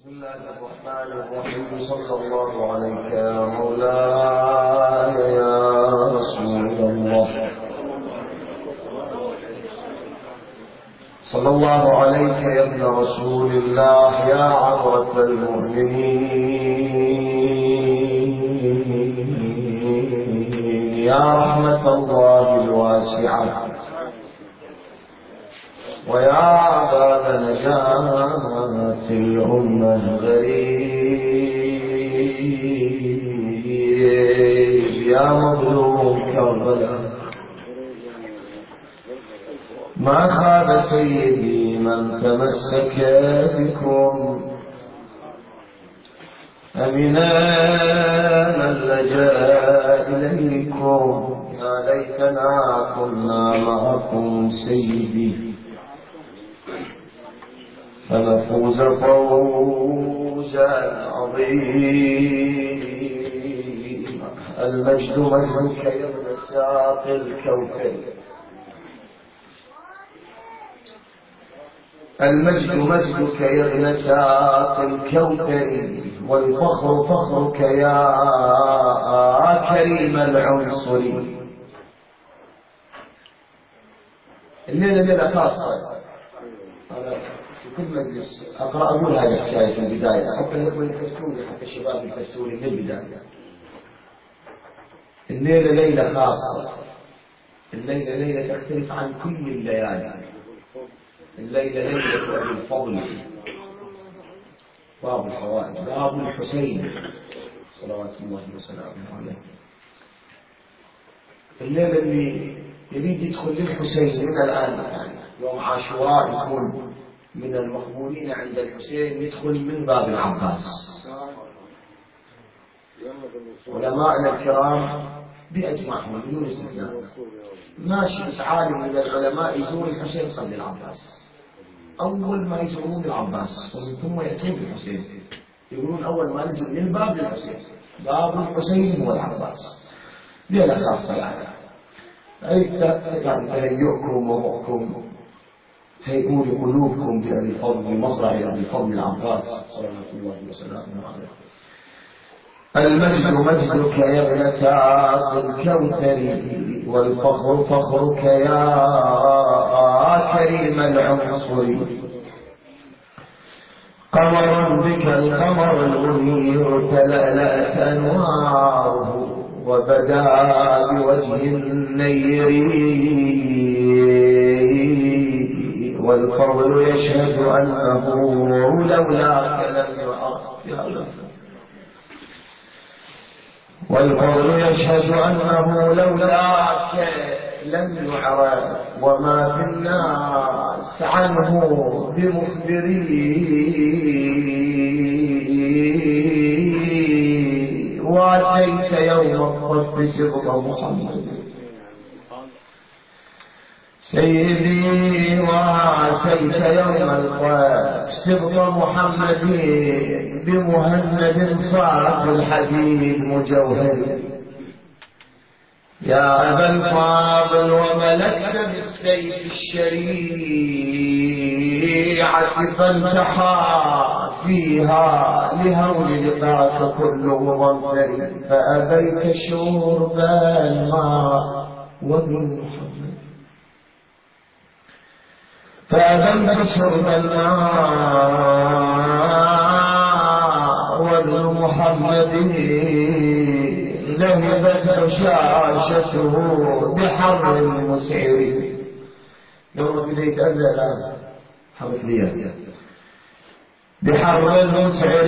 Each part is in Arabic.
بسم الله الرحمن الرحيم. صلى الله عليك يا مولاي يا رسول الله. صلى الله عليك يا ابن رسول الله يا عبرة المؤمنين يا رحمة الله الواسعة ويا باب نجاة الأمة غريب يا مظلوم كربلاء. ما خاب سيدي من تمسك بكم أمنا من لجأ إليكم. يا ليتنا كنا معكم سيدي فنفوز فوزا عظيما. المجد مجدك يا ابن ساق الكوكب، المجد مجدك يا ابن ساق الكوكب، والفخر فخرك يا كريم العنصر. الليلة ليلة خاصة في كل مجلس أقول هذا الشيء في البداية حتى نقول الكسولي، حتى الشباب الكسولي من البداية. الليلة ليلة خاصة، الليلة ليلة تختلف عن كل الليالي. الليلة ليلة أبي الفضل باب الحوائج، باب الحسين صلوات الله وسلامه عليه. الليلة اللي يريد يدخل للحسين من الآن، يعني يوم عاشوراء يكون من المقبولين عند الحسين، يدخل من باب العباس. علماءنا الكرام بأجمعهم بدون استثناء ماشي عالم من العلماء يزور الحسين قبل العباس. أول ما يزورون العباس ومن ثم يأتون الحسين، يقولون أول ما نجي من باب الحسين، باب الحسين هو العباس. ليلة خاصة يعني تهيئكم وروحكم، هيئوا لقلوبكم بأبي الفضل مصرع أبي الفضل العباس صلوات الله وسلامه عليه. المجد مجدك يا ابن ساق الكوثر، والفخر فخرك يا كريم العنصر. قمر بك القمر المنير تلألأت أنواره، وبدا بوجه النير، والفضل يشهد أنه لولاك لم يعرف. والفضل يشهد أنه لولاك لم يعرف، وما في الناس عنه بمخبرين. واتيت يوم الصف سبط محمد سيدي، واتيت يوم الصف سبط محمد بمهند صاحب الحديد مجوهر. يا أبا الفاضل وملكت بالسيف الشريعة، فانتحى فيها لهول لقاك كل مضطر. فأبيت شرب الماء وابن محمد، فأبيت شرب الماء وابن محمد. لهبت شاشته بحر مسعر. لو بديت أبدأ الآن حرف لي بحر مسعر،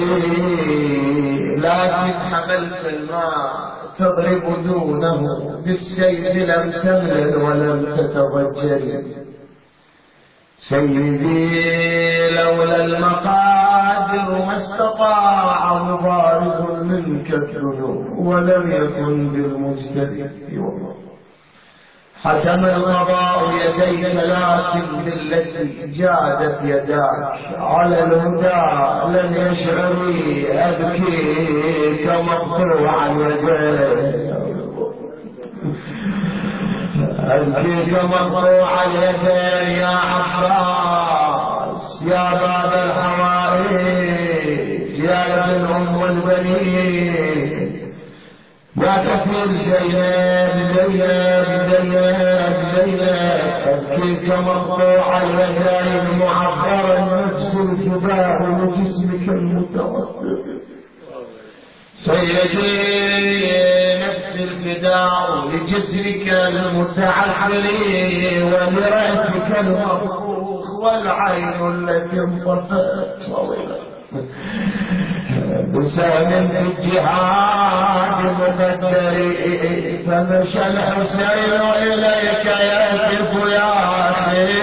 لكن حملت الماء تضرب دونه بالسيف، لم تملل ولم تتضجر. سيدي لولا المقادر ما استطاع مبارز منك الذنوب، ولم يكن بالمجتهد. حكم القضاء يديك، لكن بالتي جادت يداك على الهدى لم يشعري. أبكيك مقطوع يديك، أبكيك مقطوع اليدين يا عباس يا باب الحوائج. والبنين يا كثير زينب زينب زينب زينب أبكيك مقطوع اليدين المعبرة النفس الفداء لجسمك المتوفر سيدي نفس الفداء لجسمك المتعفر ولرأسك المرفوخ والعين التي انطفأت بسام في الجهاد مقدر فمشى الحسين إليك يهتف يا أخي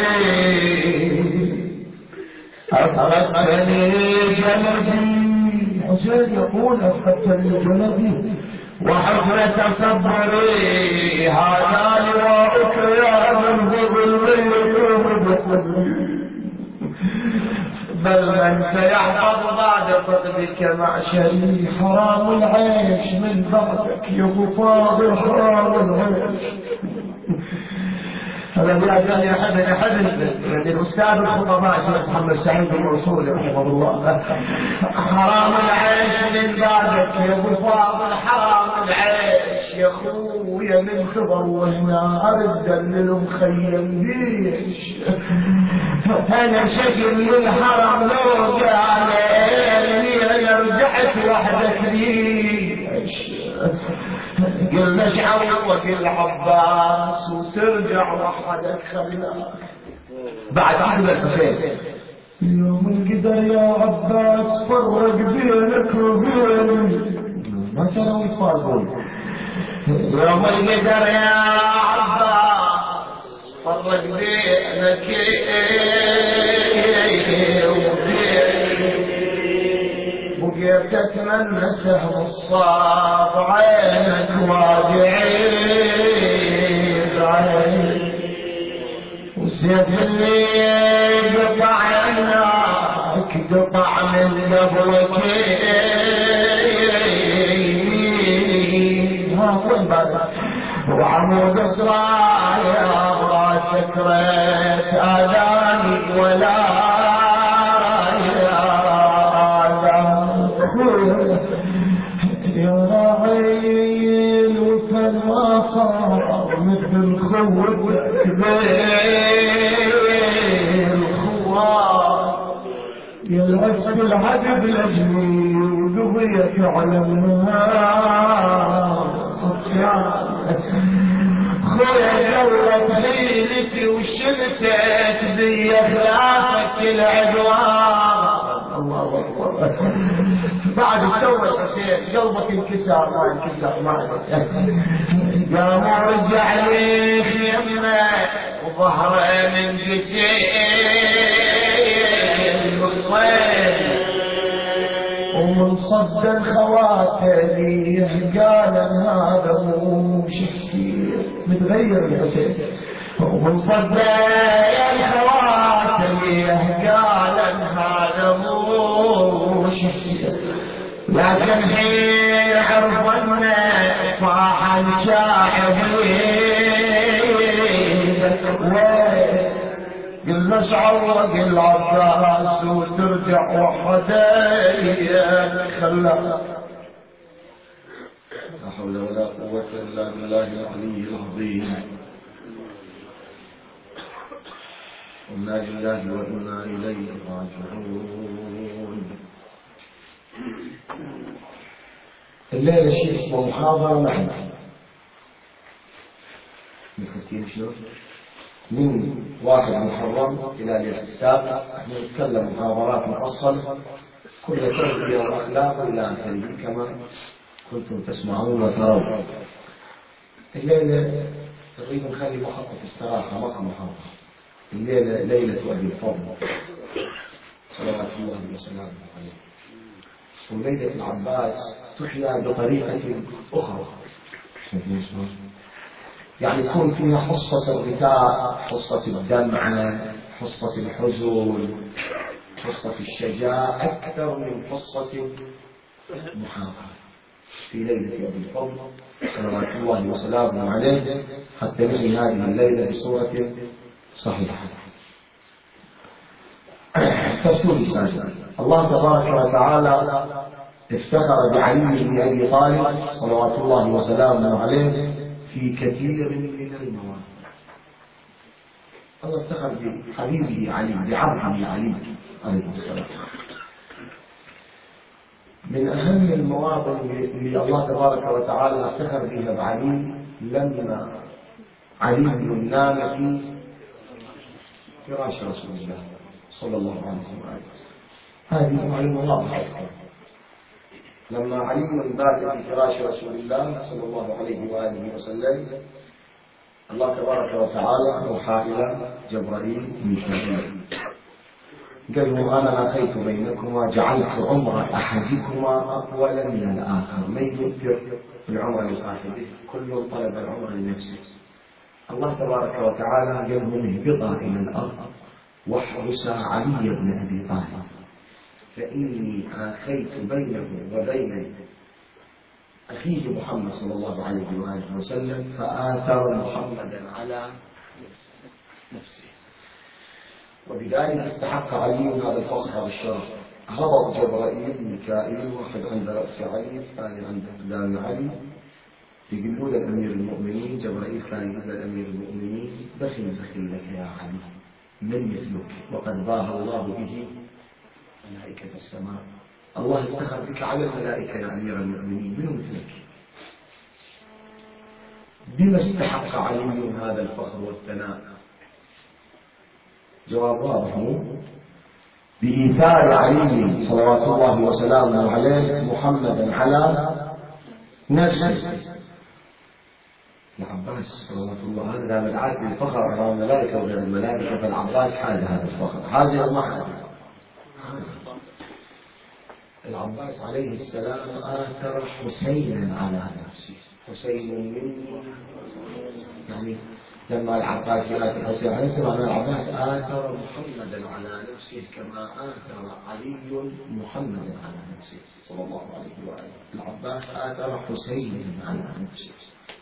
أفقدتني جلدي حسين يقول أفقدتني جلدي وحسن تصبري هذا لواءك يا من ظلمي بل من سيحفظ بعد فقدك معشري حرام العيش من بعدك يا ابو فاضل حرام العيش. هذا بيعجل يا حبن يعني الأستاذ الخطباء سيد محمد سعيد الموصول رحمه الله حرام العيش من بعدك يا ابو فاضل حرام العيش يا خويا من خبر وهنا أرد للمخيم ليش أنا شكل للحرم لو قال رجعت وحدك ليش قلنا شعوك العباس وترجع وحدك خلاك بعد عهد الحسين يوم القدر يا عباس فرق بينك وبيني ما كانوا يتفارقون يوم القدر يا عباس فرق بينك بقيت اتمنى سهم الصاب عينك واقعين وسيف اللي قطع عنك قطع من قبلك وين بعد وعمود اسرايا براسك ريت اذاني ولا يا راعي وكان ما صار مثل خوتك بالخوار يا العشق العذب الاجمل وقضيك على النهار خويا جولت ليلتي وشلتك بي خلافك العدوان الله اكبر بعد سوى الحسين قلبك انكسر ما انكسر ما قام رجع لي خيمه وظهره من جسيم الصيد ومن صد الخواتم قال هذا مو شخصيه متغير الحسين ومن صد الخواتم قال هذا مو شخصيه لكن حين عرفنا صاح الشاعبين قلنا شعوق العباس وترجع وحديك خلاك لا حول ولا قوة إلا بالله العلي العظيم إنا لله وإنا إليه راجعون. الليلة شيء اسمه محاضرة معنا نحكي شنو من 1 محرم إلى ليلة السابع احنا نتكلم محاضرات مفصلة كل تربية وأخلاق إلى آخره كما كنتم تسمعون وترون. الليلة نريد نخلي مخطط استراحة مقام محاضرة. الليلة ليلة أبي الفضل صلوات الله وسلامه عليه، وليلة العباس تحيا بطريقة أخرى يعني تكون فيها حصة الغثاء، حصة الدمعة، حصة الحزن، حصة الشجاعة أكثر من حصة المحاضرة في ليلة أبي الفضل صلوات الله وسلامه عليه حتى نحيي هذه الليلة بصورة صحيحة. تفسير لسان الله تبارك وتعالى افتخر بعلي بن أبي طالب صلوات الله وسلامه عليه في كثير من المواقف. الله افتخر بحبيبه علي، بعبده علي عليه السلام. من أهم المواطن اللي الله تبارك وتعالى افتخر بها بعلي لما علي نام في فراش رسول الله صلى الله عليه وسلم. هذه معلومة واضحة. لما علي بات في فراش رسول الله صلى الله عليه وآله وسلم، الله تبارك وتعالى أوحى إلى جبرائيل ميكائيل قال له: أنا أخيت بينكما، جعلت عمر أحدكما أطول من الآخر، من يذكر العمر لصاحبه، كل طلب العمر لنفسه. الله تبارك وتعالى قال له: اهبطا إلى الأرض واحرسا علي بن أبي طالب، فإني آخيت بينه وبين أخيه محمد صلى الله عليه وآله وسلم، فآثر محمدا على نفسه. وبذلك استحق علي هذا الفخر، هذا الشرف. هبط جبرائيل ميكائيل، واحد عند رأس علي، الثاني عند أقدام علي، يقولون لأمير المؤمنين. جبرائيل كان يقول لأمير المؤمنين: بخل لك يا علي، من مثلك وقد ضاه الله به ملائكة السماء. الله افتخر بك على الملائكة يا أمير المؤمنين، من مثلك؟ بما استحق علي هذا الفخر والثناء؟ جواب واضح: بإيثار علي صلوات الله وسلامه عليه محمدا على نفسه. العباس صلوات الله هذا من العادة الفخر أمام الملائكة وغير الملائكة، فالعباس حاز هذا الفخر، حاز ما حاز. العباس عليه السلام آثر حسينا على نفسه. حسين مني، يعني لما العباس يأتي حسين عليه السلام، العباس آثر محمدا على نفسه كما آثر علي محمدا على نفسه صلى الله عليه وآله. العباس آثر حسينا على نفسه.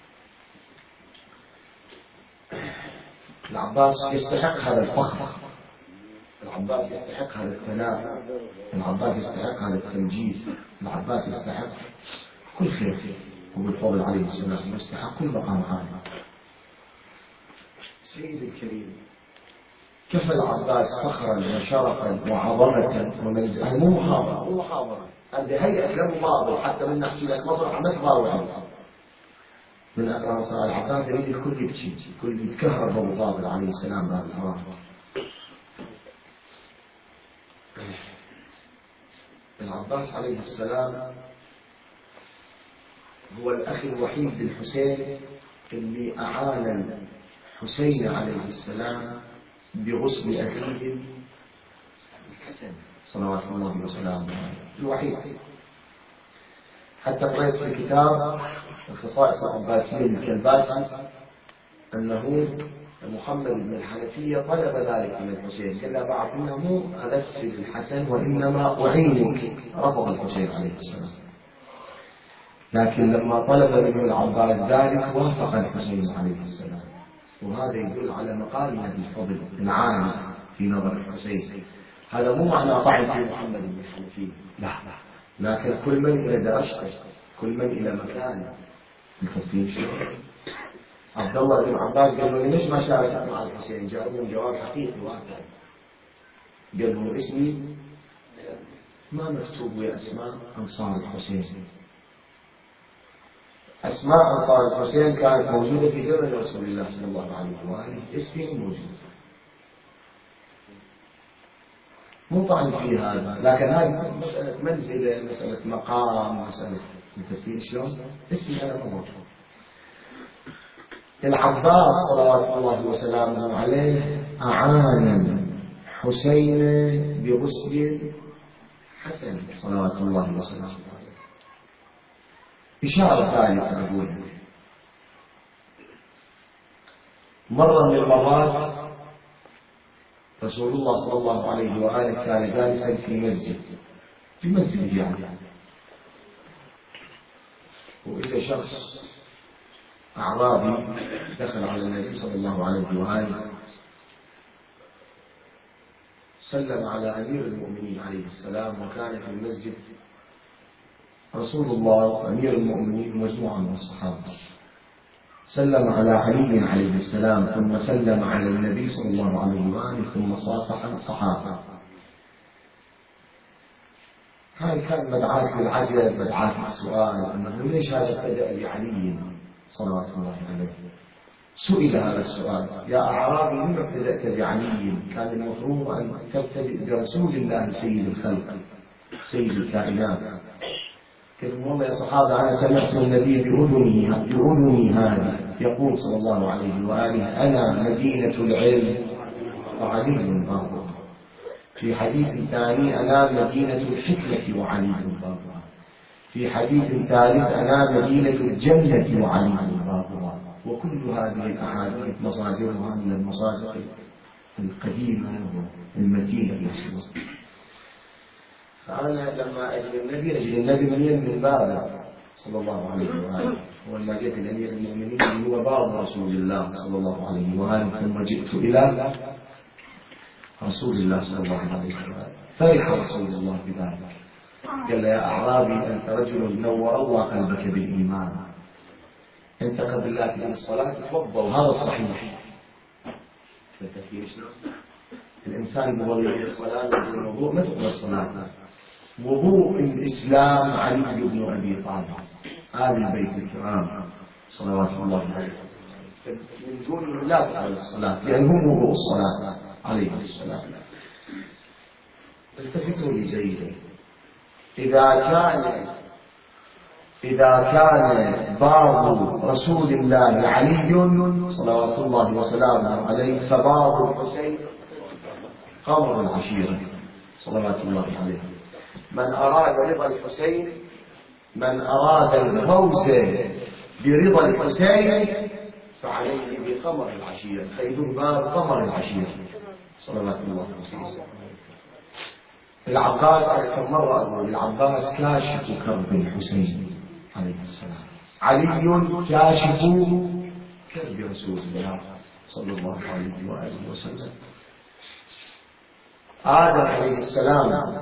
العباس يستحق هذا الفخر، العباس يستحق هذا الثناء، العباس يستحق هذا التمجيد، العباس يستحق كل خير وبالفضل عليه السلام، يستحق كل مقام عالي. سيد الكريم، كفى العباس فخرا وشرفا وعظمة ومنزلة. مو محاضرة، هذه هيئة له ماضي، حتى من نحكي لك مطرح ما تضاوع من أكرم صلاة العباس يريد الكل يبكي، الكل يتكهرب أبو فاضل عليه السلام بعد الحرام. العباس عليه السلام هو الأخ الوحيد للحسين اللي أعان الحسين عليه السلام بغسل أخيه الحسن صلوات الله وسلامه عليه، الوحيد. حتى قرأت في كتاب الخصائص العباسيين الكلباسي أنه محمد بن الحنفية طلب ذلك من الحسين، قال له: بعد منه مو أغسل الحسن وإنما أعينك. رفض الحسين عليه السلام، لكن لما طلب منه العباس ذلك وافق الحسين عليه السلام. وهذا يدل على مقامه بالفضل العام في نظر الحسين. هذا مو معنى طعن في محمد بن الحنفية، لا، لكن كل من إلى درجته، كل من إلى مكانه. الحسين عبد الله بن عباس قال له: ليش ما شاركت مع الحسين؟ جاوبهم جواب حقيقي واقعي، قال له: اسمي ما مكتوب يا أسماء أنصار الحسين. أسماء أنصار الحسين كانت موجودة في زمن رسول الله صلى الله عليه وآله، اسمي موجود، مو طعن في هذا، لكن هذه مسألة منزلة، مسألة مقام، مسألة تفسير شلون اسمي أنا موجود. العباس صلوات الله وسلامه عليه أعان حسين بغسل حسن صلوات الله وسلامه عليه. إشارة ثالثة أقولها: مرة من المرات رسول الله صلى الله عليه وآله كان جالسا في مسجد يعني، وإذا شخص أعرابي دخل على النبي صلى الله عليه وآله، سلم على أمير المؤمنين عليه السلام، وكان في المسجد رسول الله أمير المؤمنين مجموعة من الصحابة سلم على علي عليه السلام، ثم سلم على النبي صلى الله عليه وآله، ثم صافح الصحابة. هاي كان مدعاة للعجب، مدعاة السؤال أنه ليش هذا ابتدأ بعلي صلوات الله عليه. سئل هذا السؤال: يا أعرابي لما ابتدأت بعلي؟ كان المفروض أن تبتدئ برسول الله سيد الخلق سيد الكائنات. قال والله يا صحابة أنا سمعت النبي بأذني هذه يقول صلى الله عليه وآله: أنا مدينة العلم وعلي بابها. في حديث ثاني: أنا مدينة الحكمة وعلي بابها. في حديث ثالث: أنا مدينة الجنة وعلي بابها. وكل هذه الأحاديث مصادرها من المصادر القديمة المتينة للسنة. فأنا لما أجد النبي من بابه صلى الله عليه وآله، ولما جئت الأمير المؤمنين هو باب رسول الله صلى الله عليه وآله، ثم جئت إلى رسول الله صلى الله عليه وآله. فرح رسول الله بذلك، قال: يا أعرابي أنت رجل نور الله قلبك بالإيمان، أنت قبل لا تجي الصلاة تتوضأ، وهذا الصحيح. الإنسان يبغى يجي الصلاة يجي الوضوء، ما تقبل الصلاة. وضوء الإسلام علي بن أبي طالب آل البيت الكرام صلوات الله عليه، من دون لا تقبل الصلاة لأنه وضوء الصلاة عليه السلام. التفتوا لي جيدا، إذا كان باب رسول الله علي صلوات الله وسلامه عليه، فباب الحسين قمر العشيرة صلوات الله عليه. من أراد رضا الحسين، من أراد الفوز برضا الحسين، فعليه بقمر العشيرة، خير باب قمر العشيرة صلوات الله وسلامه. العباس أكثر مرة أقول: العباس كاشف كرب الحسين عليه السلام، علي كاشف كرب رسول الله صلى الله عليه وآله وسلم. آدم عليه السلام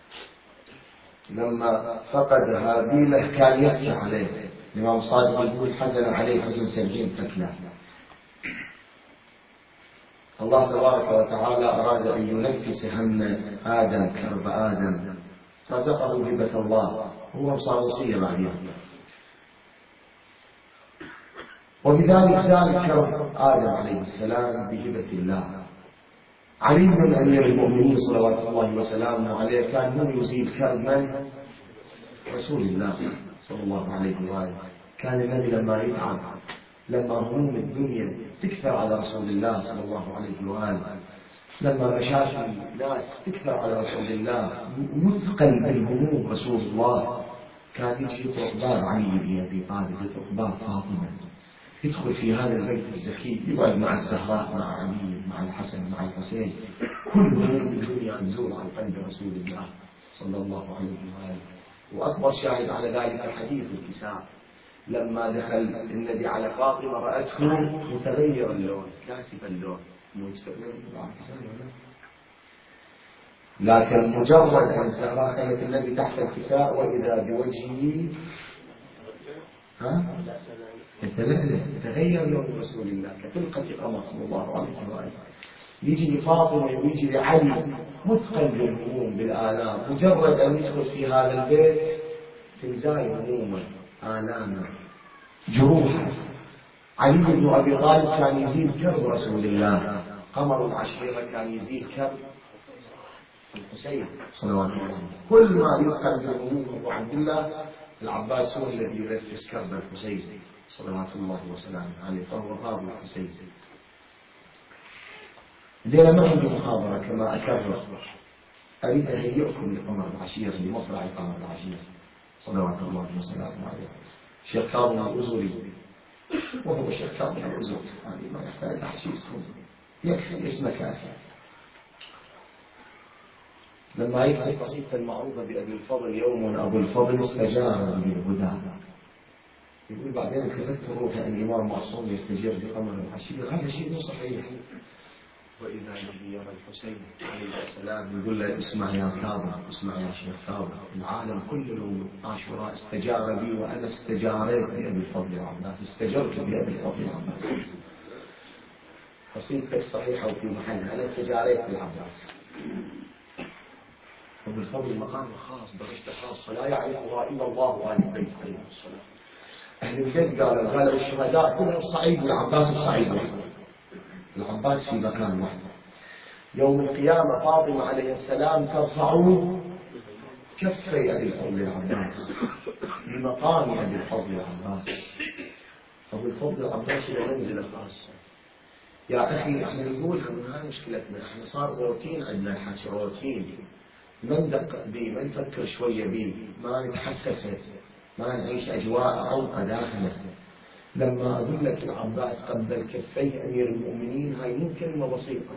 لما فقد هابيله كان يبكي عليه. الإمام صادق يقول: حزن عليه حزن 70 فتلة. الله تبارك وتعالى أراد أن ينفس هم آدم، كرب آدم، رزقه هبة الله، هو صار وصية بعدها، وبذلك زال كرب آدم عليه السلام بهبة الله. علي بن أمير المؤمنين صلوات الله وسلامه عليه كان هو يزيل كرب من؟ رسول الله صلى الله عليه وآله. كان النبي لما يتعب، لما هموم الدنيا تكثر على رسول الله صلى الله عليه وآله، لما مشاكل الناس تكثر على رسول الله، مثقل بالهموم رسول الله، كان يجي يطرق باب علي بن أبي طالب، يطرق باب فاطمة، يدخل في هذا البيت الزكي، يقعد مع الزهراء، مع علي، مع الحسن، مع الحسين، كل هموم الدنيا نزول عن قلب رسول الله صلى الله عليه وآله. وأكبر شاهد على ذلك حديث الكساء، لما دخل النبي على فاطمة رأته متغير اللون، كاسف اللون، لكن مجرد أن دخلت النبي تحت الكساء وإذا بوجهه يتغير لون رسول الله كخلقة قمر صلى الله عليه وآله. يجي لفاطمة ويجي لعلي مثقل بالهموم بالآلام، مجرد أن يدخل في هذا البيت تنزال همومه، آلامه، جروحه. علي بن أبي طالب كان يزيل كرب رسول الله، قمر العشيرة كان يزيل كرب الحسين صلوات الله عليه وسلم. كل ما يذكر بالهموم أبو عبد الله العباس هو الذي ينفس كرب الحسين صلوات الله وسلامه عليه، فهو باب الحسين. الليلة ما عندي محاضرة كما أكرر، أريد أهيئكم لقمر العشيرة، لمصرع قمر العشيرة صلوات الله وسلامه عليه. شيخ كاظم الأزوري، وهو شيخ كاظم الأزوري، يعني ما يحتاج تحشيشكم، يكفي اسمه كافي. لما يكتب قصيدة المعروفة بأبي الفضل: يوم أبو الفضل استجار بالهدى، يقول بعدين كتبت روح الإمام معصوم يستجير بقمر العشيرة. هذا شيء مو صحيح. وإذا الذي يرى الحسين عليه السلام يقول له اسمع يا كاظم، اسمع يا شيخ كاظم، العالم كله عاشوراء استجار بي وأنا استجاريت بأبي الفضل العباس، استجرت بأبي الفضل العباس. قصيدتك صحيحة وفي محلها، أنا استجاريت بالعباس. وبالفضل مقام خاص، درجة خاصة لا يعرفها إلا الله وآل البيت عليهم السلام. أهل البيت قالوا الشهداء كلهم صعيد والعباس صعيد واحد، العباس في مكان واحد. يوم القيامة فاطمة عليه السلام ترفع كفي أبي الفضل العباس بمقام أبي الفضل العباس. أبو الفضل العباس له منزلة خاصة. يا أخي احنا نقولها من هاي مشكلتنا، احنا صار روتين عندنا الحكي روتين، ما ندقق بيه، ما نفكر شوية بيه، ما نتحسسه، ما نعيش أجواء عمق داخله. لما أقول لك العباس قبل كفي أمير المؤمنين، هاي مو كلمة بسيطة.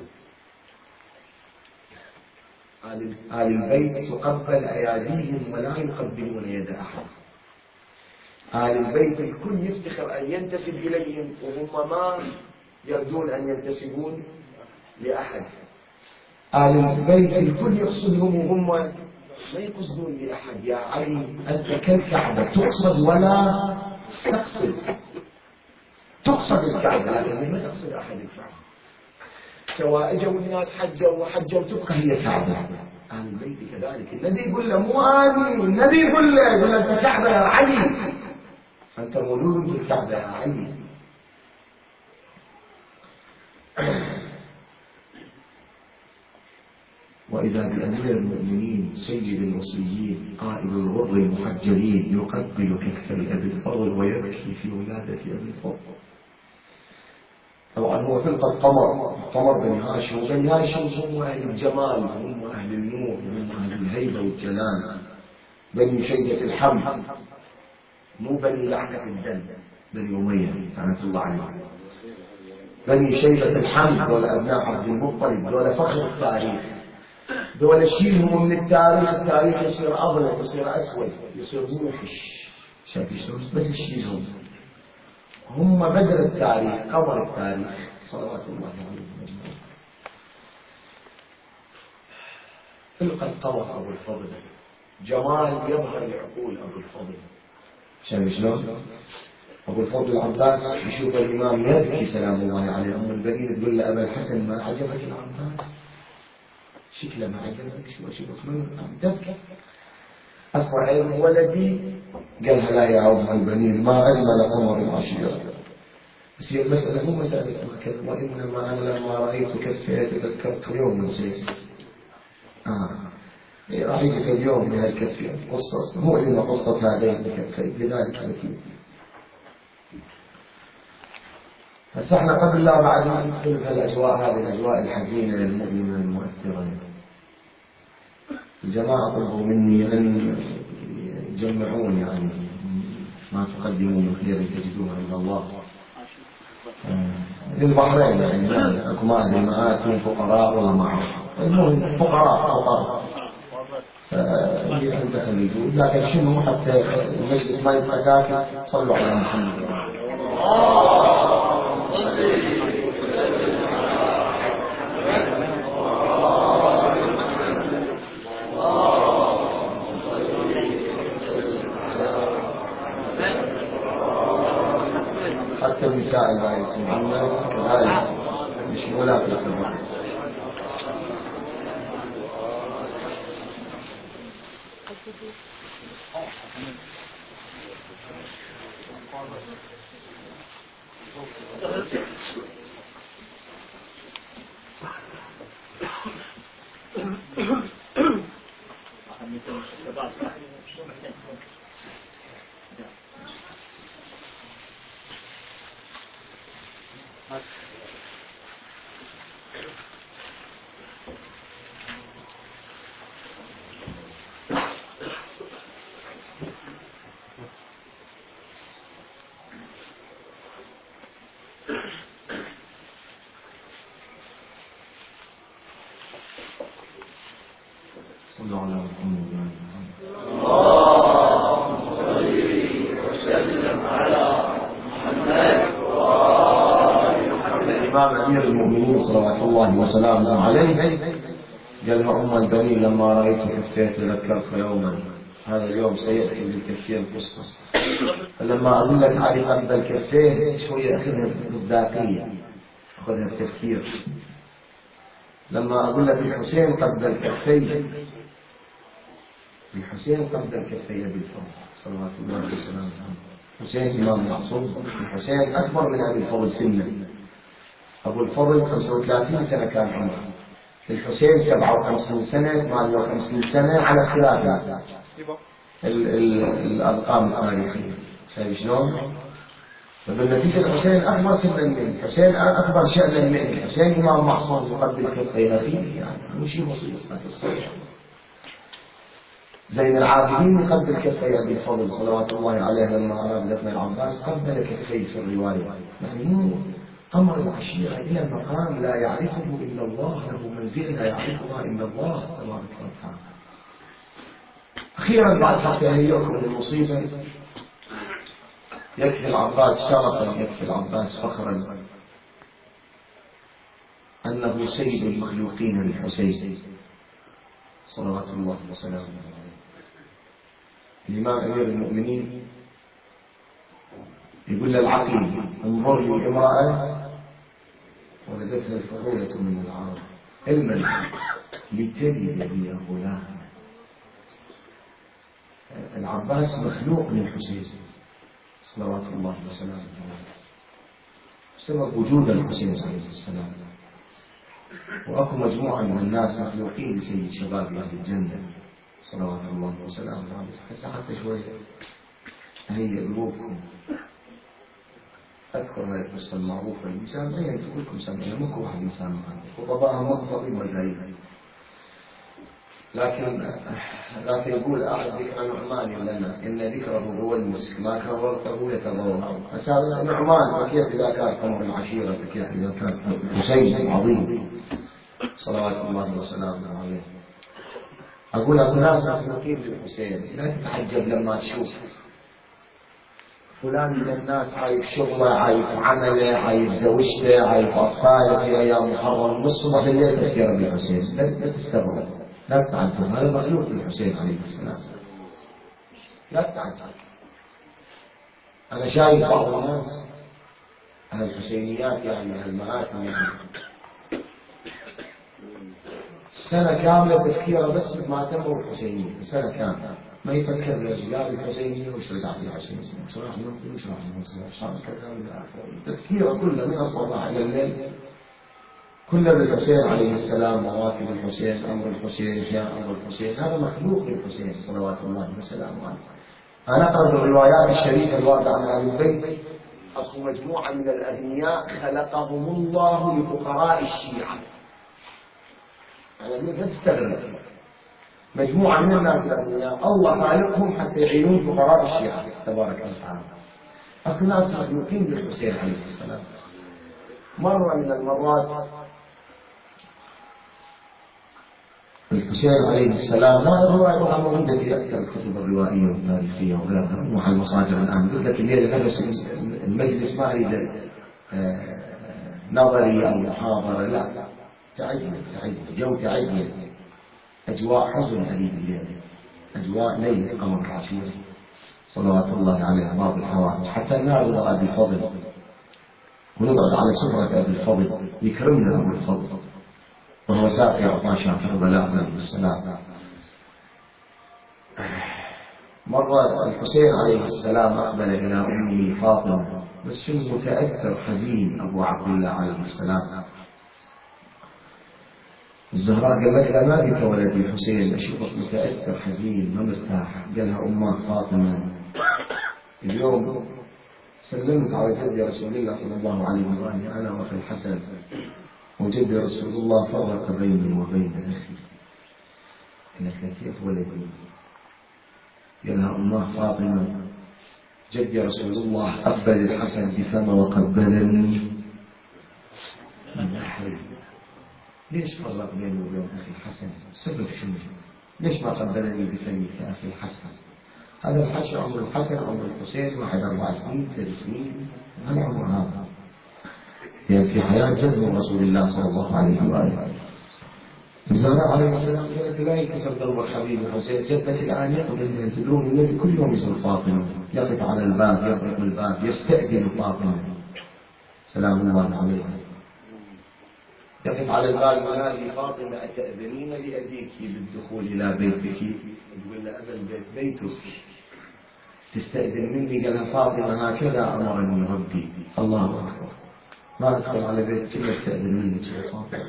آل البيت تقبل أياديهم ولا يقبلون يد أحد. آل البيت الكل يفتخر أن ينتسب إليهم وهم ما يردون أن ينتسبون لأحد. آل البيت الكل يقصدهم وهم ما يقصدون لأحد. يا علي أنت كالكعبة تقصد ولا تقصد، تقصد الكعبة لكن ما تقصد أحد الكعبة. سواء اجوا الناس حجوا وحجوا تبقى هي كعبة. آل البيت كذلك. النبي يقول له مو آلي، النبي يقول له أنت كعبة يا علي، أنت مولود بالكعبة يا علي. وإذا بأمير المؤمنين سيد المصريين قائد الغر المحجلين يقبل كفي أبي الفضل ويبكي في ولادة أبي الفضل. طبعا هو خلق القمر بني هاشم، وبني هاشم هم أهل الجمال، هم أهل النور، هم أهل الهيبة والجلال، بني شيبة الحمد، مو بني لعنة الدم، بني أمية لعنة الله عليه. بني شيبة الحمد دول أبناء عبد المطلب، دول فخر التاريخ، دول شيلهم من التاريخ يصير أظلم، يصير أسود، يصير موحش. شايف شلون؟ بس شيلهم، هم بدر التاريخ، قمر التاريخ، صلوات الله عليهم أجمعين. خلق القمر أبو الفضل، جمال يظهر لعقول أبو الفضل. شايف شلون؟ أبو الفضل العباس يشوف الإمام يبكي سلام الله عليه، أم البنين تقول له أبا الحسن ما عجبك العباس؟ شكله ما عجبك؟ شو أشوفك من تبكي؟ أخو عين ولدي قالها لا يا أم البنين ما أجمل قمر العشيرة. بس هي المسألة مو مسألة أمكن، وإنما أنا لما رأيت كفي تذكرت يوم نسيت. رأيتك اليوم من الكفي قصة، مو إلا قصة هذين الكفي لذلك أكيد. بس احنا قبل لا بعد ما ندخل في الأجواء هذه، الأجواء الحزينة المؤلمة المؤثرة، الجماعة طلبوا مني أن يجمعون يعني ما تقدموا من خير تجدوه عند الله للبحرين، يعني اكو ما ادري مآتين فقراء ولا ما اعرف، المهم فقراء اللي عنده اللي يقول، لكن شنو حتى المجلس ما يبقى ساكت صلوا على محمد. حتى النساء اللي يسمعون كذلك مشغولات بالخدمة. صلوا على محمد. اللهم صل وسلم على محمد وآل محمد. أمير المؤمنين صلوات الله وسلامه عليه قال لها أم البنين لما رأيت كفيت ذكرت يوما هذا اليوم سيأتي بالكفين القصة، فلما أقول لك علي قبل الكفين شوية أخذها بمصداقية، أخذها بتفكير. لما أقول لك الحسين قبل الكفين، الحسين قبل الكفين بالفضل صلوات الله وسلامه. الحسين إمام معصوم، الحسين أكبر من أبي الفضل سنا. أبو الفضل 35 سنة كان عمره، الحسين 57 سنة 58 سنة على خلاف الأرقام التاريخية. شايف شلون؟ فبالنتيجة الحسين أكبر سنا منه، الحسين أكبر شأنا منه، الحسين إمام معصوم يقبل كفين أخيه، يعني مو شيء بسيط الصحيح. زين العابدين يقبل كفي أبي الفضل صلوات الله عليه لما أراد دفن العباس قبل كفيه في الرواية، يعني مو أمر العشيرة إلى مقام لا يعرفه إلا الله، له منزل لا يعرفها إلا الله تبارك وتعالى. أخيرا بعد حتى يهيئكم للمصيبة، يكفي العباس شرفا، يكفي العباس فخرا أنه سيد المخلوقين للحسين صلوات الله وسلامه عليه. الإمام أمير المؤمنين يقول للعقيل انظر لي امرأة ولدتها الفضولة من العرب علما لتلد بي غلام. العباس مخلوق من الحسين صلوات الله وسلامه عليه بسبب وجود الحسين عليه السلام. وأكو مجموعة من الناس مخلوقين لسيد شباب أهل الجنة صلوات الله وسلامه عليه. حتى شوية هي قلوبكم. أذكر هذه القصة المعروفة، الإنسان ما يذكركم سمعنا مكو واحد إنسان وطبعها مضبطي وجايبها، لكن يقول أحد ذكر نعمان لنا إن ذكره هو المسك ما كررته يتضوع. أسأل نعمان فكيف إذا كان قمر العشيرة، فكيف إذا كان حسين عظيم صلوات الله وسلامه عليه. أقول أبو ناس مخلوقين للحسين، لا تتعجب لما تشوف فلان من الناس عايز شغله، عايز عمله، عايز زوجته، عايز أطفاله في أيام محرم، من الصبح الليل تذكر بالحسين. لا تستغرب، لا تعجب، هذا مخلوق للحسين عليه السلام، لا تعجب. أنا شايف بعض الناس أهل الحسينيات يعني أهل المآتم يعني سنة كاملة تفكيره بس بماتمه الحسينية، سنة كاملة ما يفكر بالرجال الحسينية وش رجع في الحسينية وش راح نقول وش راح نوصل تفكيره كله من الصباح إلى الليل كله بالحسين عليه السلام، مواكب الحسين، أمر الحسين، إحياء أمر الحسين. هذا مخلوق للحسين صلوات الله وسلامه عليه. أنا أقرأ الروايات الشريفة الواردة عن أهل البيت. أخو مجموعة من الأغنياء خلقهم الله لفقراء الشيعة. يعني لا تستغرب، مجموعة من الناس الأغنياء الله خالقهم حتى يعينون فقراء الشيعة تبارك وتعالى. أكو ناس مخلوقين للحسين عليه السلام. مرة من المرات الحسين عليه السلام، هذا الرواية موجودة في أكثر الكتب الروائية والتاريخية وغيرها مع المصادر الآن. قلت لك الليلة نفس المجلس ما أريد نظري أو محاضرة، لا تعجب جو تعجب، أجواء حزن أليم الليلة، أجواء ليل قمر العشيرة صلوات الله عليه بعض الحوادث. حتى نعرض أبي الفضل ونقعد على سفرة أبي الفضل يكرمنا أبو الفضل وهو ساقي عطاشا كربلاء عليه السلام. مرة الحسين عليه السلام أقبل إلى أمه فاطمة بس شنو متأثر حزين أبو عبد الله عليه السلام. الزهراء قال لك لا ما بك ولدي الحسين، أشوفك متأثر حزين ما مرتاح. قالها أمك فاطمة اليوم سلمت على جدي رسول الله صلى الله عليه وسلم أنا وأخي الحسن، وجدي رسول الله فرق بيني وبين أخي. قالت كيف ولدي؟ قالها أمه فاطمة جدي رسول الله قبل الحسن بفمه وقبلني من أحد. ليش فرق بيني وبين أخي الحسن؟ السبب شنو؟ ليش ما قبلني بفمي كأخي الحسن؟ هذا الحشر عمر الحسن عمر الحسين 4 سنين 3 سنين، هذا عمر هذا. يعني في حياة جد رسول الله صلى الله عليه وآله. الزهراء عليه السلام كانت لا ينكسر ضرب الحبيب الحسين، جدة الآن يقبل تدرون النبي كل يوم يزور فاطمة، يقف على الباب، يطرق الباب، يستأذن فاطمة سلام الله عليها، يقف على الباب ينادي فاطمة أتأذنين لأبيك بالدخول إلى بيتك؟ تقول له أبا البيت بيتك، تستأذن مني؟ قال فاطمة هكذا أمرني ربي. الله أكبر، ما أدخل على بيتك إلا استأذن مني فاطمة.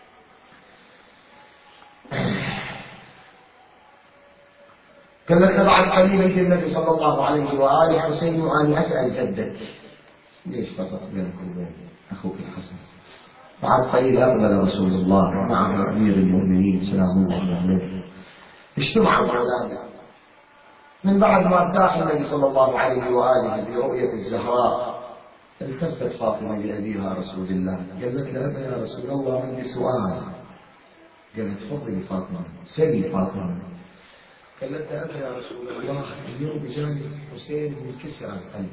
قال لك بعد قليل يجي النبي صلى الله عليه وآله حسين وأنا أسأل جدك ليش فقط بينك وبين أخوك الحسن. بعد قليل أقبل رسول الله مع أمير المؤمنين سلام الله عليه، اجتمعوا أولاده. من بعد ما ارتاح النبي صلى الله عليه وآله برؤية الزهراء التفت فاطمة لأبيها رسول الله، قالت له يا رسول الله عندي سؤال. قالت تفضلي فاطمة، سلي فاطمة. قالت له يا رسول الله اليوم جاني حسين منكسر القلب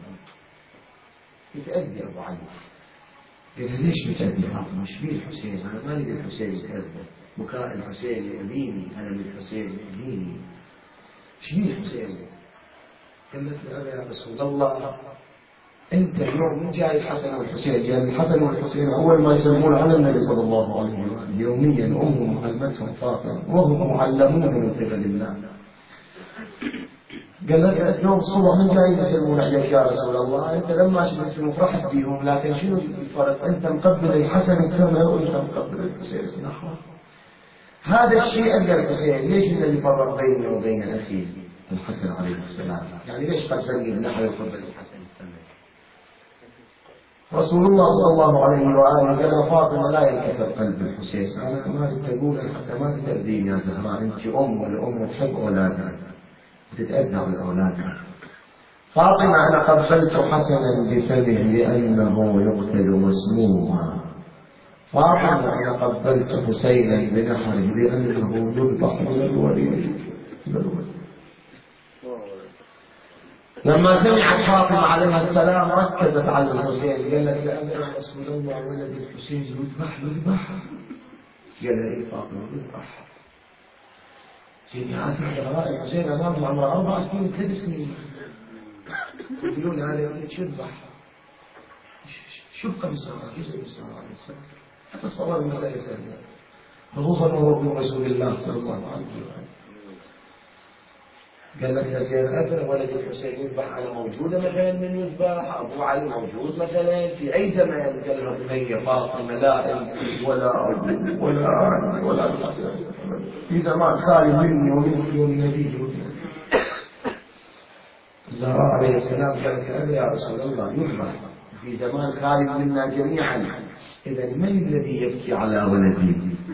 يتأذي أبو علي. قال ليش متأذي فاطمة؟ ايش بيه الحسين؟ أنا ما أريد الحسين يتأذى، بكاء الحسين يؤذيني، أنا من الحسين يؤذيني، ايش بيه الحسين؟ قالت له يا رسول الله أنت اليوم جاي الحسن والحسين، جاي الحسن والحسين أول ما يسلمون على النبي صلى الله عليه وسلم يوميا أمهم علمتهم فاطمة وهم معلمون من قبل الله. قال لك اليوم الصبح من جاي يسلمون عليك يا رسول الله؟ أنت لما تسلم فرحت بهم، لكن شنو الفرق؟ أنت مقبل الحسن السماء وأنت مقبل الحسين النحو. هذا الشيء أدى الحسين. ليش الذي فرق بيني وبين أخي الحسن عليه السلام؟ يعني ليش قتلني بنحو قبل الحسن السماء؟ رسول الله صلى الله عليه وآله قال فاطمة لا ينكسر قلب الحسين. أنا ما تقول حتى ما تتأذين يا زهراء، أنت أم والأم تحب أولادها وتتأذى بالأولاد. فاطمة أنا قبلت حسنا بفمه لأنه يقتل مسموما. فاطمة أنا قبلت حسينا بنحره لأنه يذبح من الوليد. لما سمعت فاطمة عليها السلام ركزت على الحسين، قال لك يا رسول الله ولد الحسين يذبح يذبح. قال لها إيه فاطمة يذبح؟ سيدي عارف الحسين أمامه عمره 4 سنين 3 سنين، يقولون هذا ولد يذبح. شو بقى بالصلاة؟ كيف بالصلاة عليه السلام؟ حتى الصلاة المسائل سهلة، خصوصا وهو رسول الله صلى الله عليه وسلم. قال لك يا سيد أثر ولد الحسين يذبح، أنا موجودة مثلا من يذبح، أبو علي موجود مثلا في أي زمان. قال لها بنية فاطمة لا أنت ولا أبو ولا أنا ولا الحسن، في زمان خالي مني ومنك والنبي. الزهراء عليه السلام قالت له يا رسول الله يذبح في زمان خالي منا جميعا، إذا من الذي يبكي على ولدي؟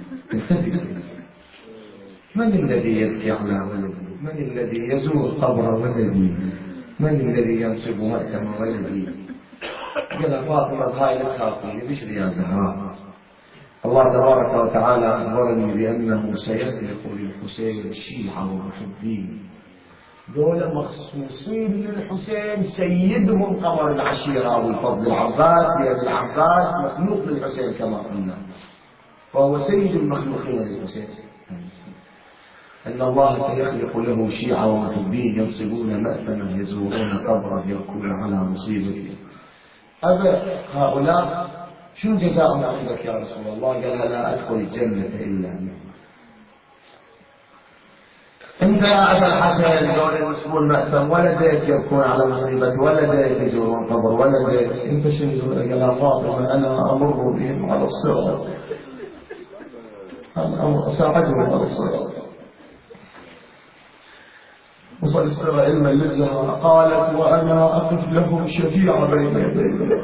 من الذي يبكي على ولدي؟ من الذي يزور قبر ولدي؟ من الذي ينصب مأتم ولدي؟ قال فاطمة هاي لا تخافي بشر يا زهراء، الله تبارك وتعالى أخبرني بأنه سيخلق للحسين شيعة ومحبين، دول مخصوصين للحسين، سيدهم قمر العشيرة أبو الفضل العباس، لأن العباس مخلوق للحسين كما قلنا، وهو سيد المخلوقين للحسين. أن الله سيخلق له شيعة ومحبين ينصبون مأثما يزورون قبره يبكون على مصيبته. أبا هؤلاء شو جزاء ما عندك يا رسول الله؟ قال لا أدخل الجنة إلا أنه. أنت يا أبا الحسن دول ينصبون مأثم ولدك يبكون على مصيبة ولدك يزورون قبر ولدك، أنت شو يزورون؟ قال فاطمة أنا أمر بهم على الصراط، أنا أساعدهم على الصراط. وصل السر علما للزهراء قالت وأنا أقف لهم شفيعا بين يدي.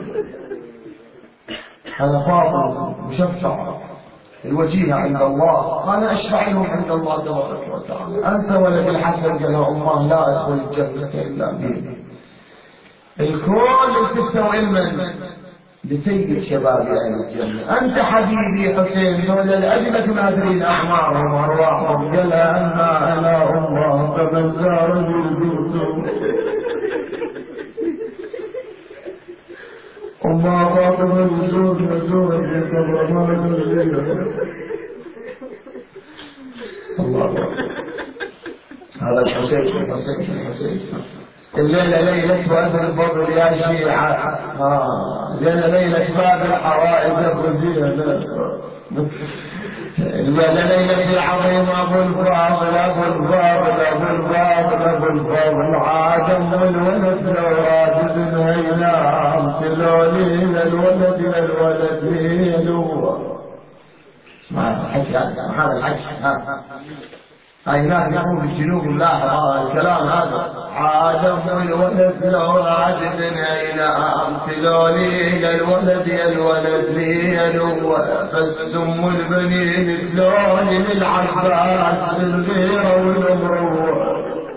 أنا فاطمة مشفعة الوجيهة عند الله، أنا أشفع لهم عند الله تبارك وتعالى. أنت ولد الحسن قال الله لا أدخل الجنة إلا به. الكل تستوى علما لسيد شباب أهل الجنة. أنت حبيبي حسين دول الأجنة ما أدري أعمارهم وأرواحهم، قال أنا الله فمن زارني البيت وما فاطمة نزور قبر ما الله هذا الحسين الليلة ليلة باب الفضل يا شيعة الليلة ليلة باب الحوائج الرزية الليلة ليلة العظيم أبو الفاضل أبو الفاضل أبو الفاضل أبو الفاضل عادم والولد لو راجل هينام تلولي للولد ليلوه اسمع الحكي هذا الحكي هاي ناس يقول في الجنوب الله الكلام هذا عادم الولد لو راجل هينام تلولي للولد ليلوه فالسم البنين تلولي للعباس بالغيرة والمروة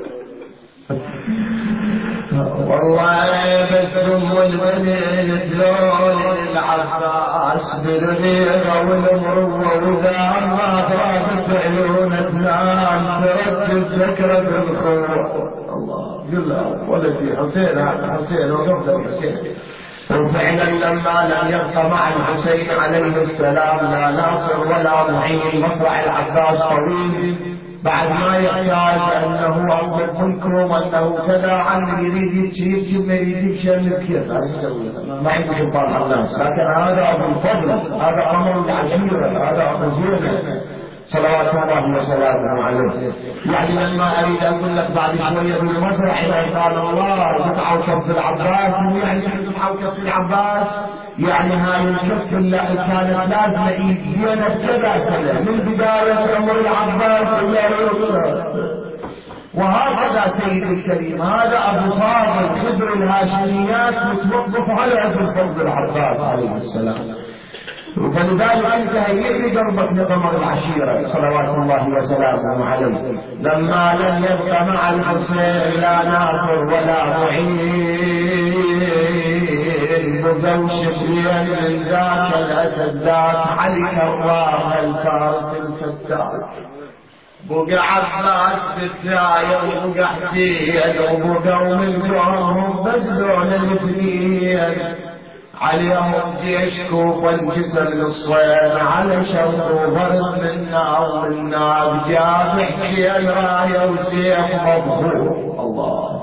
والله بسم البنين تلولي للعباس بالغيرة والمروة وإذا ما ضربت عيون تنام تردد ذكرى بالخوة الله قل له ولدي حسين وقفل الحسين وفعلا لما لم يبق مع الحسين عليه السلام لا ناصر ولا معين مصرع العباس طويل بعد ما يحتاج انه اطلب منكم انه كذا عن يريد يجيب ما يريد يشمل كيف ما عنده سلطان الناس لكن هذا ابو الفضل هذا امر العشيره هذا ابو زينه صلوات الله وسلامه عليه يعني لما اريد اقول لك بعد شويه بالمسرح اذا قال الله قطعوا كف العباس يعني قطعوا كف العباس يعني هاي الكف اللي كانت لازمه زينه كذا سنه من بدايه امر العباس الى وهكذا سيد الكريم هذا ابو فاضل خبر الهاشميات متوقف على ابو الفضل العباس عليه السلام فلذلك انت هيئ قلبك لقمر العشيرة صلوات الله وسلامه عليه لما لم يبق مع الحسين لا ناصر ولا معين بقوا شبيا من ذاك الاسد ذاك علي كرام الفارس الفتاك بقى عباس بالثاية وبقى حسين وبقوا من قومهم بس دون الاثنين عليهم جيش كوفة الجسر للصين على شوط وبرد منا ومنا بجاب حسين راية وسيف مضبوط الله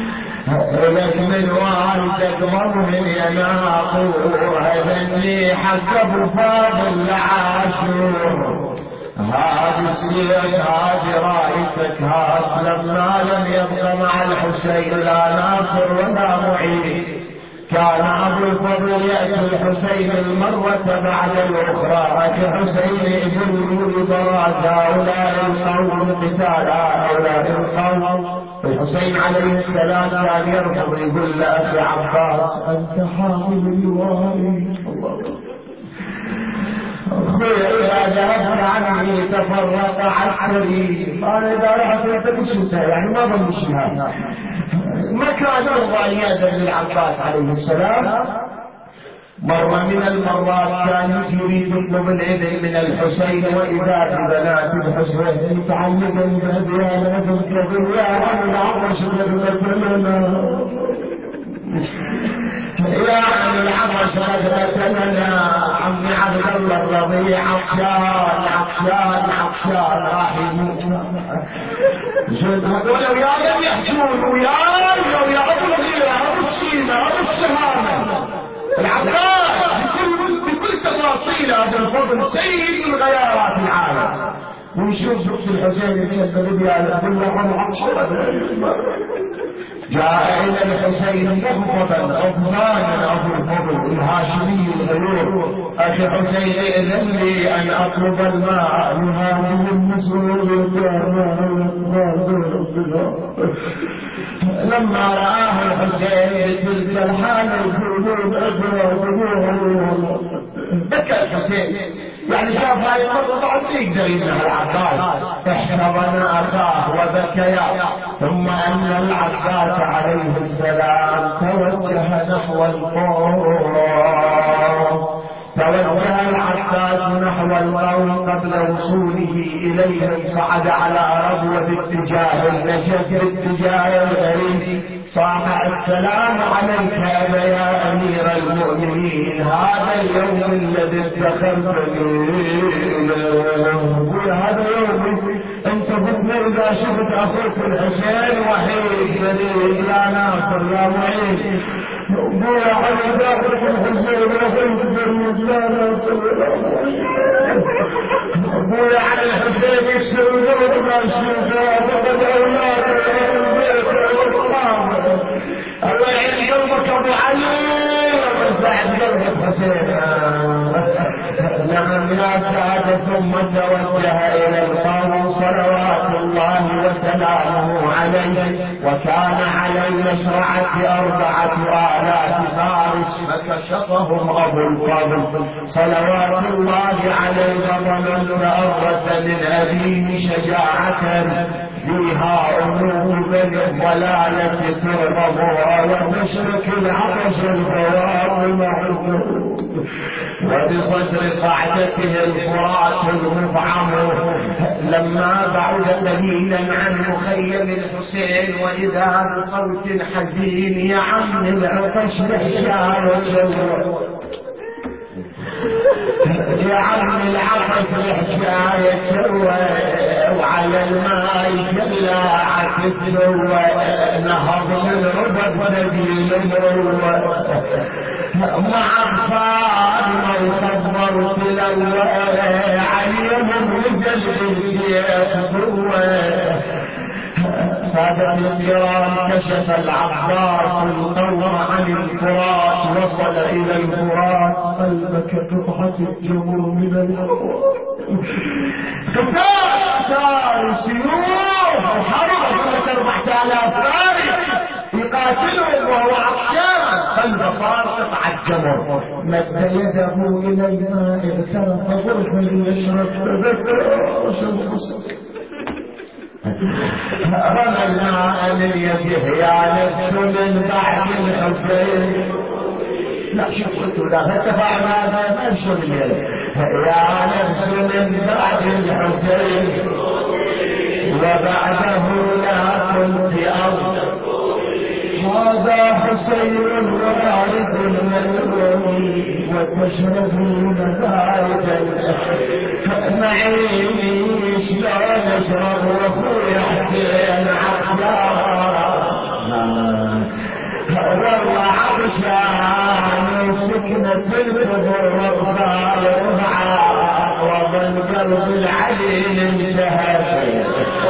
لك من والدك مضمن يا ناقور هذني حق ابو فاضل لعاشور هذه السيف هذه رايتك هات لما لم يبق مع الحسين لا ناصر ولا معين كان أبو الفضل يأتي الحسين المرة بعد الأخرى كحسين ابن براز هؤلاء القوم قتالا هؤلاء القوم الحسين عليه السلام كان يرفض يقول لأخي عباس أنت حامل لوائي أخوي إذا ذهبت عني تفرق عسكري أنا إذا رحت أنت يعني ما ظنش هذا ما كان يرضى أن يأذن للعباس عليه السلام مرة من المرات كان يريد يطلب الإذن من الحسين وإذا ببنات الحسين متعلقا بأديان كبير يا عم العرش يا عم العرش قدرتنا عمي عبد الله الرضيع عطشان راح يموت ولو يا من يحجون ويا ابو الغيره ابو السينه ابو الشهامه العباس بكل تفاصيل هذا الفضل سيد الغيارات العالم ونشوف شخص الحسين يتشبه بياله بالله جاء إلى الحسين مغضبا غضبانا أبو الفضل الهاشمي الغيور أخي حسين إذن لي أن أطلب الماء لهذه المسؤول لما رآه الحسين بتلك الحالة القلوب بكى الحسين يعني شاف هاي المرة بعد يقدر ينهى العباس احتضن أخاه وبكيا ثم أن العباس عليه السلام توجه نحو القوم توجه العباس نحو القوم قبل وصوله إليهم، صعد على ربوة باتجاه النجف باتجاه الغريب، صاح السلام عليك يا أمير المؤمنين، هذا اليوم الذي ادخرتني هذا يوم انت بطني اذا شفت اخوك الحسين وحيد بريد يا ناصر يا معين، ابويا على داخلك الحسين وحيد بريد يا ناصر يا معين، ابويا على الحسين يكسر الارض ما شفته فقد اولاد الله يعين قلبك ابو علي ويسعد قلب الحسين. لما سعد ثم توجه الى القوم صلوات الله وسلامه عليه، وكان على المشرعة 4000 فارس فكشفهم ابو الفضل صلوات الله عليه، وظننت أرة من أبيه شجاعة فيها أمور الضلالة ترغبها وتشرك العطش الفواطم وبصدر صعدته الفرات المفعم. لما بعد قليلا عن مخيم الحسين وإذا بصوت حزين يا عم العطش بحشاية يا عم العطش بحشاية سوى، وعلى الماء شلاعة تتلوى، نهض من ربط نبيل الروى مع الصار وكبر تلوى، عليهم رجل السيف ضوى. سادة الكرام كشف العباس القوم عن الفرات، وصل إلى الفرات قلبك قطعة الجمر من الفرات، قتال سيوف وحرب 4000 فارس يقاتلهم وهو عطشان، قلب صار قطعة جمر. مد يده إلى الماء اغترف غرفا ليشرب، رمى الماء من يده يا نفس من بعد الحسين، لا شوف قلت لا فتفع ما شو اليد يا نفس من بعد الحسين، وبعده لا كنت أرض، هذا حسين وخالد وتشربون باردا معيني شلون اشرب واخوي حسين عطشان، والله عطشان سكنة القبر والضالع وظل قلب العليل انتهى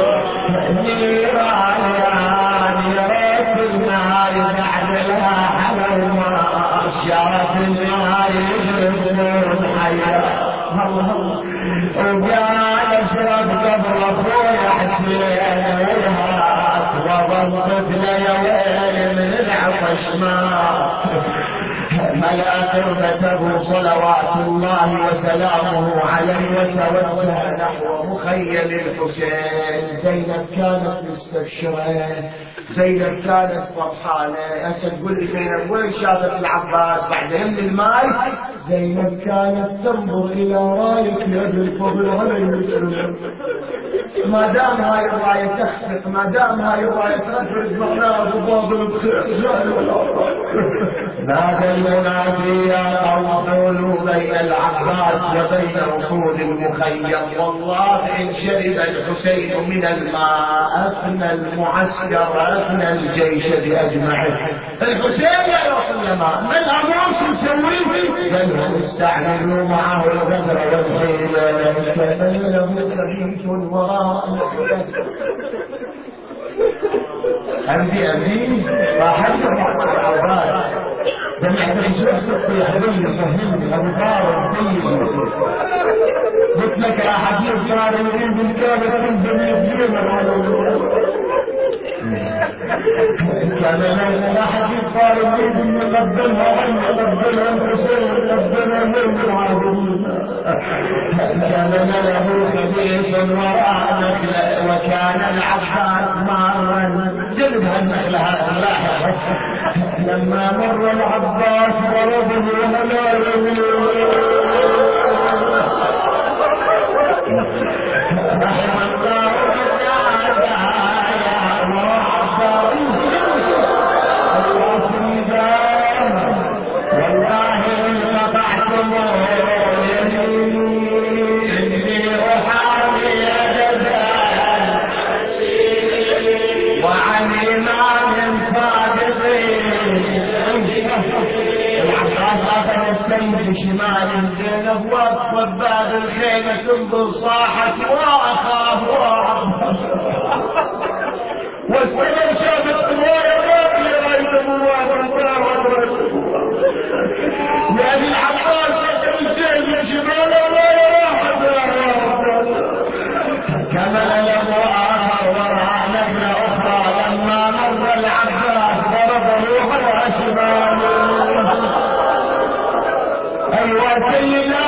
نيران يا ريت النار بعد لها حلو ما شاف النار يشربون حياه وقال اشرب قبل اخوي حسين ويهات، وظل طفل يا ويل من العطش ملأ تربته صلوات الله وسلامه عليه، وتوجه نحو مخيم الحسين. زينب كانت مستبشرة، زينب كانت فرحانة. هسه تقول لي زينب وين شافت العباس بعد يم الماي؟ زينب كانت تنظر إلى راية أبي الفضل عليه السلام، ما دام هاي الراية تخفق، ما دام هاي الراية تفرد معناها بباطل بخير. نادى المنادي يا قوم قولوا بين العباس وبين وصول المخيم، والله إن شرب الحسين من الماء أفنى المعسكر أفنى الجيش بأجمعه. الحسين يا رسول الله ما الأمر شو نسوي؟ بل استعملوا معه الغدر والخيل، كان له خبيث وراء أبي راحت العباس سمعت بشوفك يا حبيبي فهمني أبو طارق سيدي، قلت لك يا حبيب صار يريد الكامل تنزل يجيب كان يا حبيب صار يريد أن يقدمها عني يقدمها الحسين يقدمها من العظيم، كان له حديث وراء نخلة، وكان العباس مارا جلبها النخلة هذه لما مر العباس ضربه ولا رحم الله يا معبر والله إن قطعتم إني أحاول جزاء وعن إمام صادق. العباس أخذ السيف بشمال زينب وأصفت باب الخيمة تنظر صاحت وأخاه وعباس والسلام شافت قوية لأن العباس يقول السيف بشمال ولا يراحب كما له آخر ورعى نبلة أخرى لما مر العباس ضرب روحها شماله. أيوة سيدنا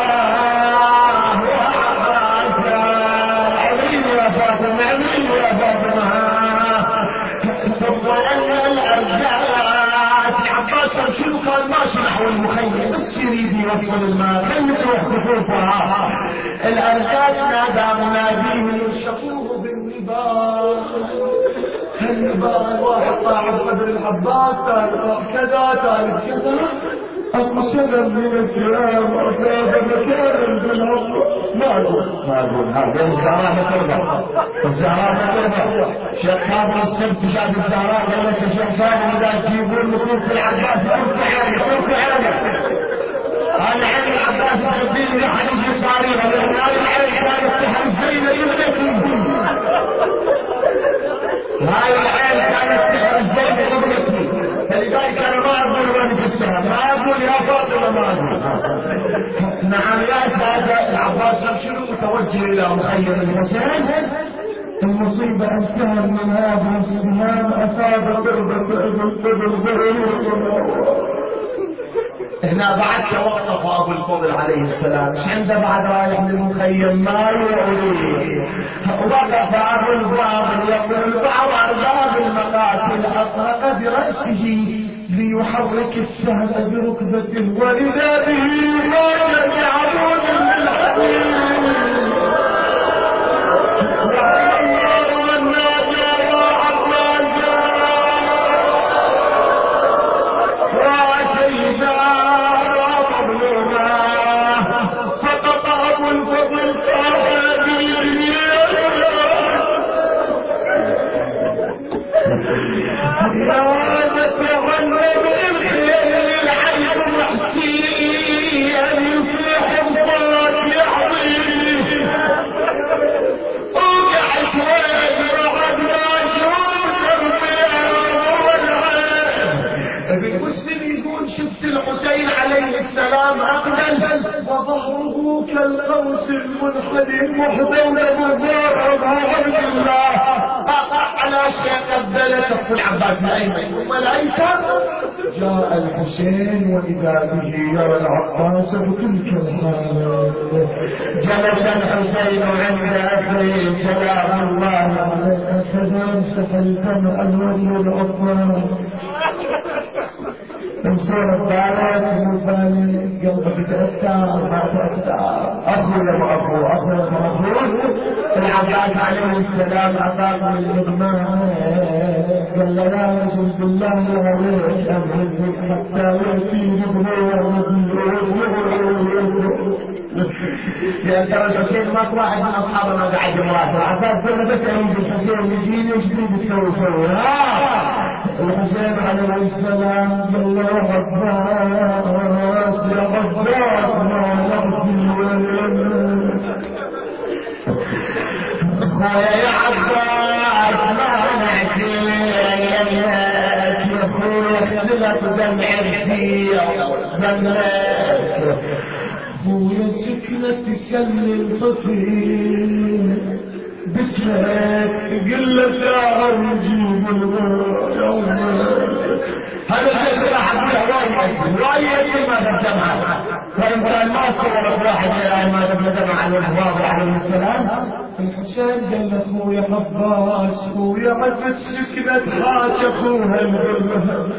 عظيم يا فاطمة عظيم يا فاطمة. ثم أن الأرجاء عباس شنو كان ماشي نحو المخيم بس يريد يوصل الماء خلت روح خطوطها. الأرجاء نادى مناديه شقوه بالنبال. النبال واحد طاح صدر العباس ثالث كذا ثالث كذا أبو سلم من السلام أصاب مكان بالعصر. ما أقول هذا الزهراء ما ترضى الزهراء ما ترضى. شيخ كامل السبت شاف الزهراء قال لك يا شيخ كامل إذا تجيبون نصوص العباس كيف عالي أنا عين العباس تقديم لحديث التاريخ لأن هذه العين كانت تحرز زينة يملكني. هاي العين كانت تحرز زينة يملكني فلذلك أنا ما أقول وأنا في السهر ما أقول يا فاطمة ما أقول. نعم يا سادة العباس شنو متوجه إلى مخيم الحسين. المصيبة أن سهم من هذه السهام أصاب هنا بعد توقف أبو الفضل عليه السلام عنده بعد رايح للمخيم ما يعود. وقف أبو الفضل يقول بعض أرباب المقاتل أطلق برأسه ليحرك السهم بركبته وإذا به راجع بعمود من الحديد. وظهره كالقوس المنحدر محضر مبارك عبد الله على شيء قبلته في العباس الايمن وملائكه. جاء الحسين واذا به يرى العباس بتلك الحاله. جلس الحسين عند اخيه سلام الله عليه فلم سحلتم الولي العباس انصر الدارات المفاني قلبك تأثار ما تأثار أخو لما أخو العباس عليه السلام أعطاك من الإغماء قال لا يجوز بالله عليك أبهدك حتى يأتي يا ترى الحسين ماك واحد من أصحابنا قاعد يمرات العباس قال بس أريد الحسين يجيني وش تريد تسوي الحسين عليه السلام قال له عباس يا عباس ما نغفي يا عباس ما نعجل يا اخوي اختلف دمع فيه دمعك ويا سكنة سن الخفيف باسمك قل ساعة نجيب اليوم. هذا الشيء راح اقول رايي ما تجمع وان كان ما صور واحد ما تجمع الوهاب عليه السلام. الحسين قال له اخويا عباس اخويا عفت سكنة حاج اخوها الغلة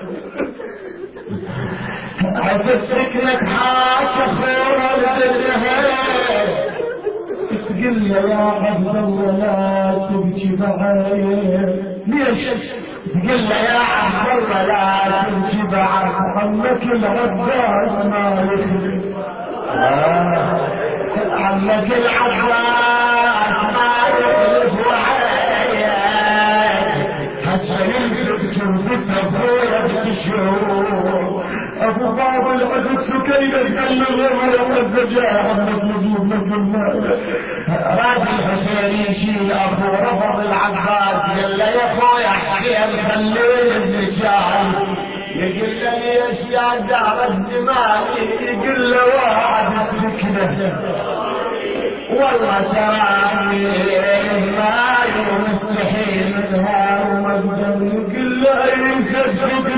عفت سكنة حاج اخوها الغلة تقول له يا عبد الله لا تبكي بعين. ليش؟ تقول له يا عبد الله لا تبكي بعين عمك العباس ما يخلف. عمك العباس ما يخلف وعيك هسه يمسك تربته ابويا بتشوف. ابو باب العزيز سكينة قال له يا الزجاج عمك نجيب لك المال. راجل الحسين يشيل ابو رفض العباس قال له يا اخويا حسين خليني الرجال. يقول له ليش يا دار الجمال؟ يقول له واحد السكنة والله تراني ما مستحيل منها ومقدم. يقول له يسجد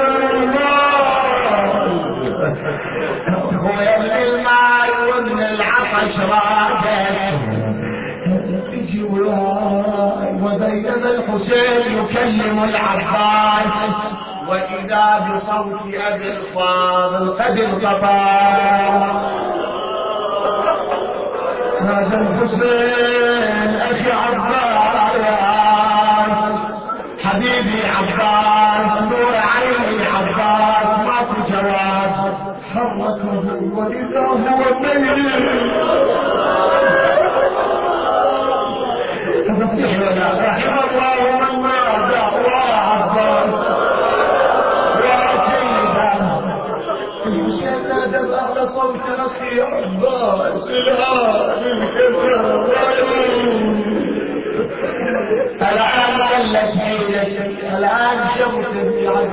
ويمن الماء ومن العطش رادت تجي وياي. وزينب الحسين يكلم العباس وإذا بصوت أبي الفاضل قد انقطع. هذا الحسين أخي عباس حبيبي عباس نور عيني عباس ماكو جواب. حركه وإذا هو ميت. رحم الله من نادى وعباس وعسيدا. الحسين نادى على صوت أخي عباس الآن الكسر. الآن قلت حيلتك الآن شمتك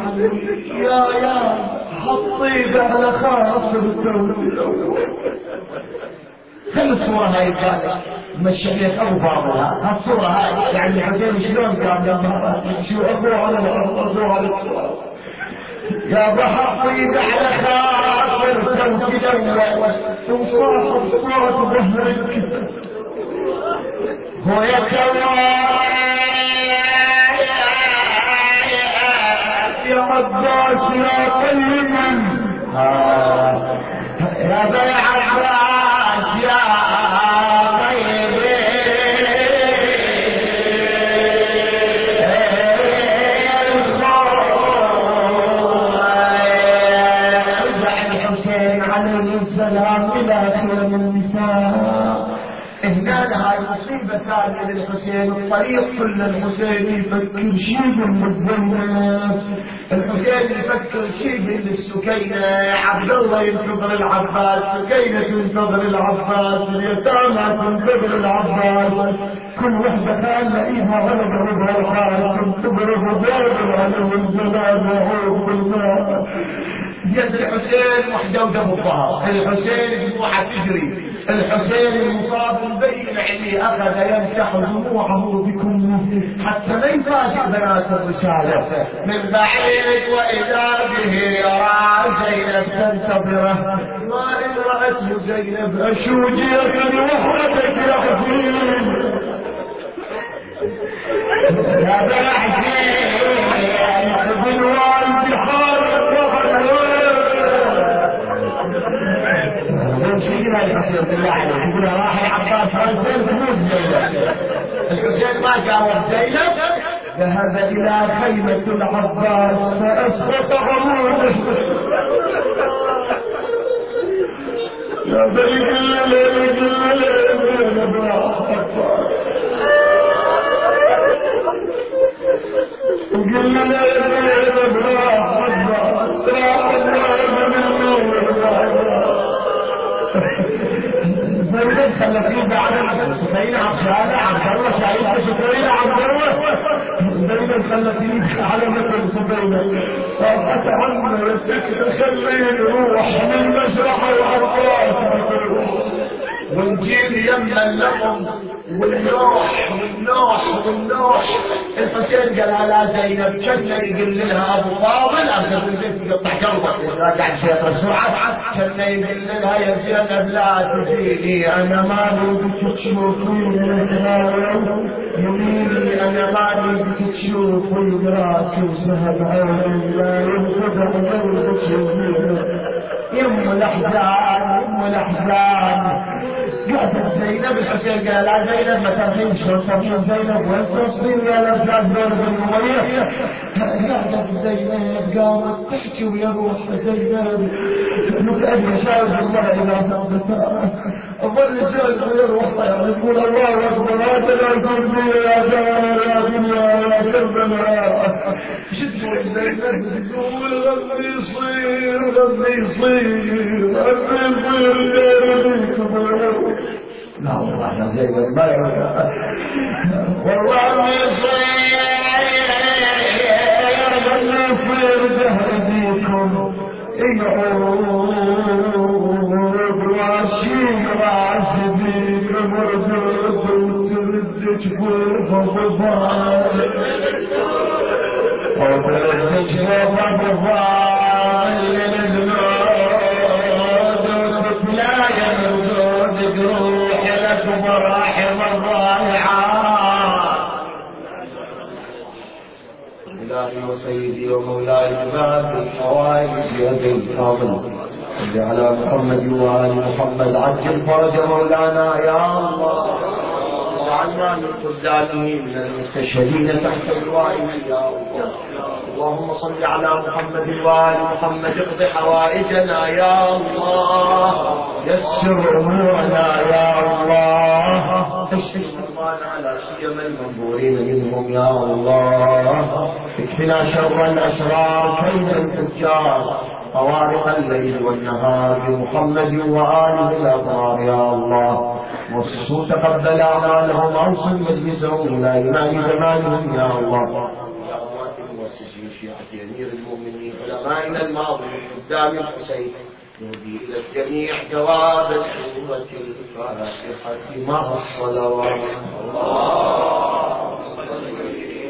يا حطيت على خاص التوبة. خل الصورة هاي قالت مشيت أبو بعضها. هالصورة هاي يعني حسين شلون قام لما شو أبوه على الأرض أبوه على الأرض يا بحطيت على خاص التوبة وصاحب صوت ظهر الكسر. هو يتوى يا عباس يا طيبا يا بيع عباس يا طيب رجع الحسين عليه السلام إلى خير النساء. هنا هاي مصيبة ثانية للحسين. الطريق كل الحسين يفكر شيء من زينب. الحسين يفكر شيء من السكينة. عبد الله ينتظر العباس، سكينة تنتظر العباس، اليتامى تنتظر العباس. كل وحدة كان لقيها ولد ربها الخارج تنتظر الرجال العلو الجلال وعوض بالماء. يد الحسين وحده ودم الظهر. الحسين دموعه تجري. الحسين المصاب البين عينيه اخذ يمسح دموعه بكمه حتى ما يفاجئ بنات الرساله من بعيد واذا به يرى زينب تنتظره. ما ان راته زينب اشوجيك وحدك يا حسين يا بن حسين ابن والد حالك سيدنا الحسين بالله عليه يقول راح العباس حسين تموت زينب. الحسين ما جاوب زينب. ذهب الى خيمة العباس فاسقط عموده. يا بني زينب راح عباس وقل له زينب راح عباس راح من النور. زينب خلفيه بعد سكينة عبد عبد الله شايفها سكينة عبد الله. زينب خلفيه على مثل سكينة صاحت عنه يا سكت خليه يروح من مشرح العباس ونجيب يمنا اللقم والنوح. الحسين قال لا زينب كان يقول لها ابو فاضل انت تقطع قلبك راجع شيخ السرعه. كان يقول لها يا زينب لا تفيني انا ما بدك تشوفيني يميني انا ما بدك تشوفي براسي وسهل عيني لا ينفضح قلبك يميني. يم الأحزان يم الأحزان. قالت زينب الحسين قال لا زينب ما ترحين شلون ترحين زينب وين تصير يا الأرزاز دول بن أمية. قالت زينب قامت تحكي ويا روح زينب نقعد نشاهد الله إلى ثبتها أظل شاهد ويا روح يقول الله أكبر لا تناسل بي يا جمال يا دنيا يا كربلاء. شدوا زينب تقول غني يصير غني يصير غني يصير. لا والله يا زينب ما يعرف والله يصير غني يصير دهر بيكم يعود واشيك راس بيك مردود وترد جفوف الضفاير وترد جفوف الضفاير الجنود وتتلاقى الوجود تروح لك مراحم الضائعات. إلهي وسيدي ومولاي باب الحوائج يا ذي الفضل صل على محمد وآل محمد عجل فرج مولانا يا الله وعنا من خذلاته من المستشهدين تحت اللواء يا الله. اللهم صل على محمد وآل محمد اقض حوائجنا يا الله يسر أمورنا يا الله اشف مرضانا لا سيما المنظورين منهم يا الله اكفنا شر الأشرار كيد الفجار طوارق الليل والنهار بمحمد وآله الأبرار يا الله وصوا تقبل أعمالهم أوصل مجلسهم إلى إمام زمانهم يا الله. يا أموات المؤسسين شيعة أمير المؤمنين علمائنا الماضين قدام الحسين نهدي إلى الجميع جواب سورة الفاتحة مع الصلوات. اللهم صل